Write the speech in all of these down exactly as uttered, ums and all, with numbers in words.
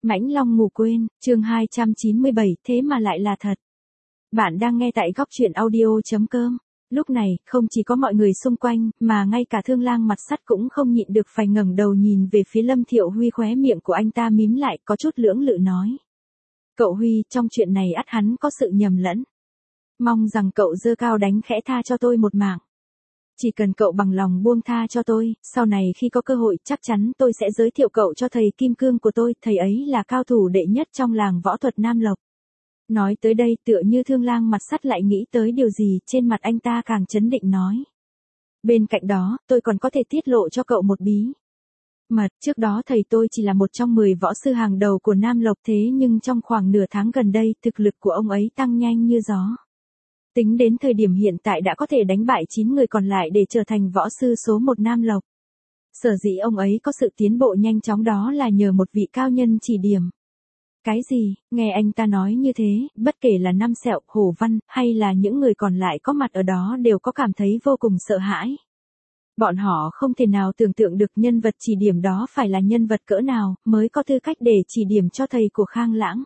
Mãnh Long ngủ quên, chương hai trăm chín mươi bảy, thế mà lại là thật. Bạn đang nghe tại góc truyện audio.com. Lúc này, không chỉ có mọi người xung quanh, mà ngay cả Thương Lang Mặt Sắt cũng không nhịn được phải ngẩng đầu nhìn về phía Lâm Thiệu Huy, khóe miệng của anh ta mím lại, có chút lưỡng lự nói. Cậu Huy, trong chuyện này ắt hắn có sự nhầm lẫn. Mong rằng cậu giơ cao đánh khẽ tha cho tôi một mạng. Chỉ cần cậu bằng lòng buông tha cho tôi, sau này khi có cơ hội chắc chắn tôi sẽ giới thiệu cậu cho thầy Kim Cương của tôi, thầy ấy là cao thủ đệ nhất trong làng võ thuật Nam Lộc. Nói tới đây tựa như Thương Lang Mặt Sắt lại nghĩ tới điều gì, trên mặt anh ta càng chấn định nói. Bên cạnh đó, tôi còn có thể tiết lộ cho cậu một bí mật, trước đó thầy tôi chỉ là một trong mười võ sư hàng đầu của Nam Lộc, thế nhưng trong khoảng nửa tháng gần đây, thực lực của ông ấy tăng nhanh như gió. Tính đến thời điểm hiện tại đã có thể đánh bại chín người còn lại để trở thành võ sư số một Nam Lộc. Sở dĩ ông ấy có sự tiến bộ nhanh chóng đó là nhờ một vị cao nhân chỉ điểm. Cái gì? Nghe anh ta nói như thế, bất kể là Năm Sẹo, Hổ Văn, hay là những người còn lại có mặt ở đó đều có cảm thấy vô cùng sợ hãi. Bọn họ không thể nào tưởng tượng được nhân vật chỉ điểm đó phải là nhân vật cỡ nào, mới có tư cách để chỉ điểm cho thầy của Khang Lãng.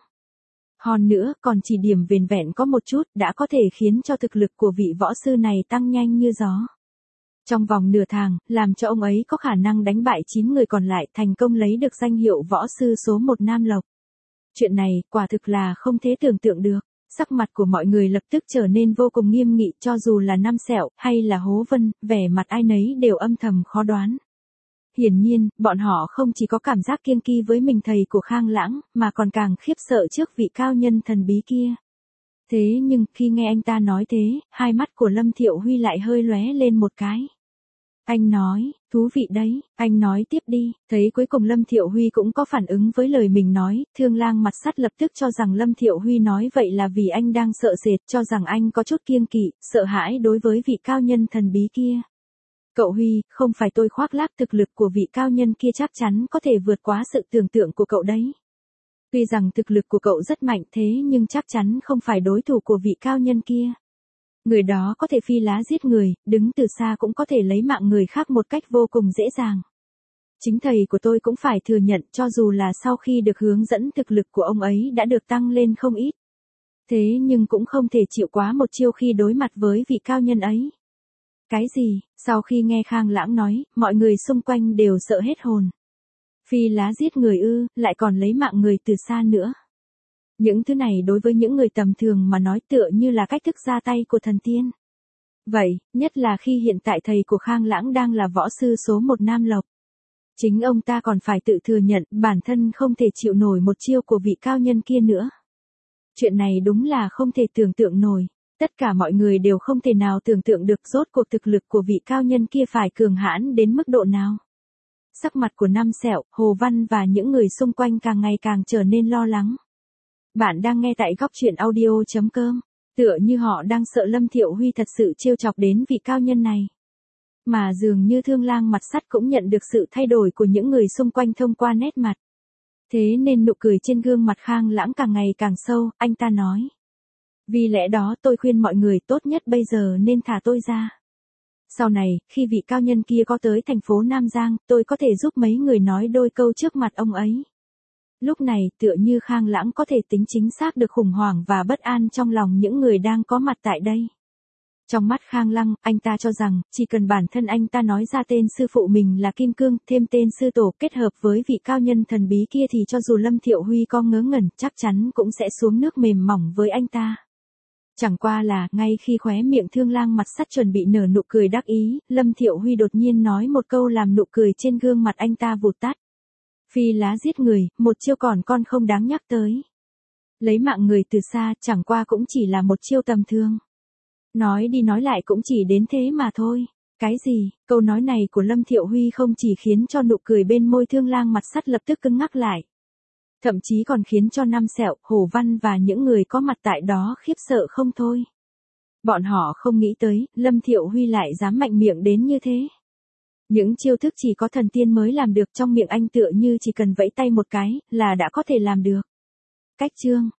Hơn nữa, còn chỉ điểm vẻn vẹn có một chút, đã có thể khiến cho thực lực của vị võ sư này tăng nhanh như gió. Trong vòng nửa tháng, làm cho ông ấy có khả năng đánh bại chín người còn lại, thành công lấy được danh hiệu võ sư số một Nam Lộc. Chuyện này, quả thực là không thể tưởng tượng được. Sắc mặt của mọi người lập tức trở nên vô cùng nghiêm nghị, cho dù là Năm Sẹo, hay là Hố Vân, vẻ mặt ai nấy đều âm thầm khó đoán. Hiển nhiên, bọn họ không chỉ có cảm giác kiêng kỵ với mình thầy của Khang Lãng, mà còn càng khiếp sợ trước vị cao nhân thần bí kia. Thế nhưng, khi nghe anh ta nói thế, hai mắt của Lâm Thiệu Huy lại hơi lóe lên một cái. Anh nói, thú vị đấy, anh nói tiếp đi. Thấy cuối cùng Lâm Thiệu Huy cũng có phản ứng với lời mình nói, Thương Lang Mặt Sắt lập tức cho rằng Lâm Thiệu Huy nói vậy là vì anh đang sợ sệt, cho rằng anh có chút kiêng kỵ, sợ hãi đối với vị cao nhân thần bí kia. Cậu Huy, không phải tôi khoác lác, thực lực của vị cao nhân kia chắc chắn có thể vượt quá sự tưởng tượng của cậu đấy. Tuy rằng thực lực của cậu rất mạnh thế nhưng chắc chắn không phải đối thủ của vị cao nhân kia. Người đó có thể phi lá giết người, đứng từ xa cũng có thể lấy mạng người khác một cách vô cùng dễ dàng. Chính thầy của tôi cũng phải thừa nhận, cho dù là sau khi được hướng dẫn thực lực của ông ấy đã được tăng lên không ít. Thế nhưng cũng không thể chịu quá một chiêu khi đối mặt với vị cao nhân ấy. Cái gì? Sau khi nghe Khang Lãng nói, mọi người xung quanh đều sợ hết hồn. Phi lá giết người ư, lại còn lấy mạng người từ xa nữa. Những thứ này đối với những người tầm thường mà nói tựa như là cách thức ra tay của thần tiên. Vậy, nhất là khi hiện tại thầy của Khang Lãng đang là võ sư số một Nam Lộc. Chính ông ta còn phải tự thừa nhận bản thân không thể chịu nổi một chiêu của vị cao nhân kia nữa. Chuyện này đúng là không thể tưởng tượng nổi. Tất cả mọi người đều không thể nào tưởng tượng được rốt cuộc thực lực của vị cao nhân kia phải cường hãn đến mức độ nào. Sắc mặt của Năm Sẹo, Hồ Văn và những người xung quanh càng ngày càng trở nên lo lắng. Bạn đang nghe tại góc truyện audio.com, tựa như họ đang sợ Lâm Thiệu Huy thật sự trêu chọc đến vị cao nhân này. Mà dường như Thương Lang Mặt Sắt cũng nhận được sự thay đổi của những người xung quanh thông qua nét mặt. Thế nên nụ cười trên gương mặt Khang Lãng càng ngày càng sâu, anh ta nói. Vì lẽ đó tôi khuyên mọi người tốt nhất bây giờ nên thả tôi ra. Sau này, khi vị cao nhân kia có tới thành phố Nam Giang, tôi có thể giúp mấy người nói đôi câu trước mặt ông ấy. Lúc này, tựa như Khang Lãng có thể tính chính xác được khủng hoảng và bất an trong lòng những người đang có mặt tại đây. Trong mắt Khang Lăng, anh ta cho rằng, chỉ cần bản thân anh ta nói ra tên sư phụ mình là Kim Cương, thêm tên sư tổ kết hợp với vị cao nhân thần bí kia thì cho dù Lâm Thiệu Huy có ngớ ngẩn, chắc chắn cũng sẽ xuống nước mềm mỏng với anh ta. Chẳng qua là, ngay khi khóe miệng Thương Lang Mặt Sắt chuẩn bị nở nụ cười đắc ý, Lâm Thiệu Huy đột nhiên nói một câu làm nụ cười trên gương mặt anh ta vụt tắt. Phi lá giết người, một chiêu còn con không đáng nhắc tới. Lấy mạng người từ xa, chẳng qua cũng chỉ là một chiêu tầm thường. Nói đi nói lại cũng chỉ đến thế mà thôi. Cái gì? Câu nói này của Lâm Thiệu Huy không chỉ khiến cho nụ cười bên môi Thương Lang Mặt Sắt lập tức cứng ngắc lại. Thậm chí còn khiến cho Năm Sẹo, Hổ Văn và những người có mặt tại đó khiếp sợ không thôi. Bọn họ không nghĩ tới, Lâm Thiệu Huy lại dám mạnh miệng đến như thế. Những chiêu thức chỉ có thần tiên mới làm được, trong miệng anh tựa như chỉ cần vẫy tay một cái, là đã có thể làm được. Cách chương,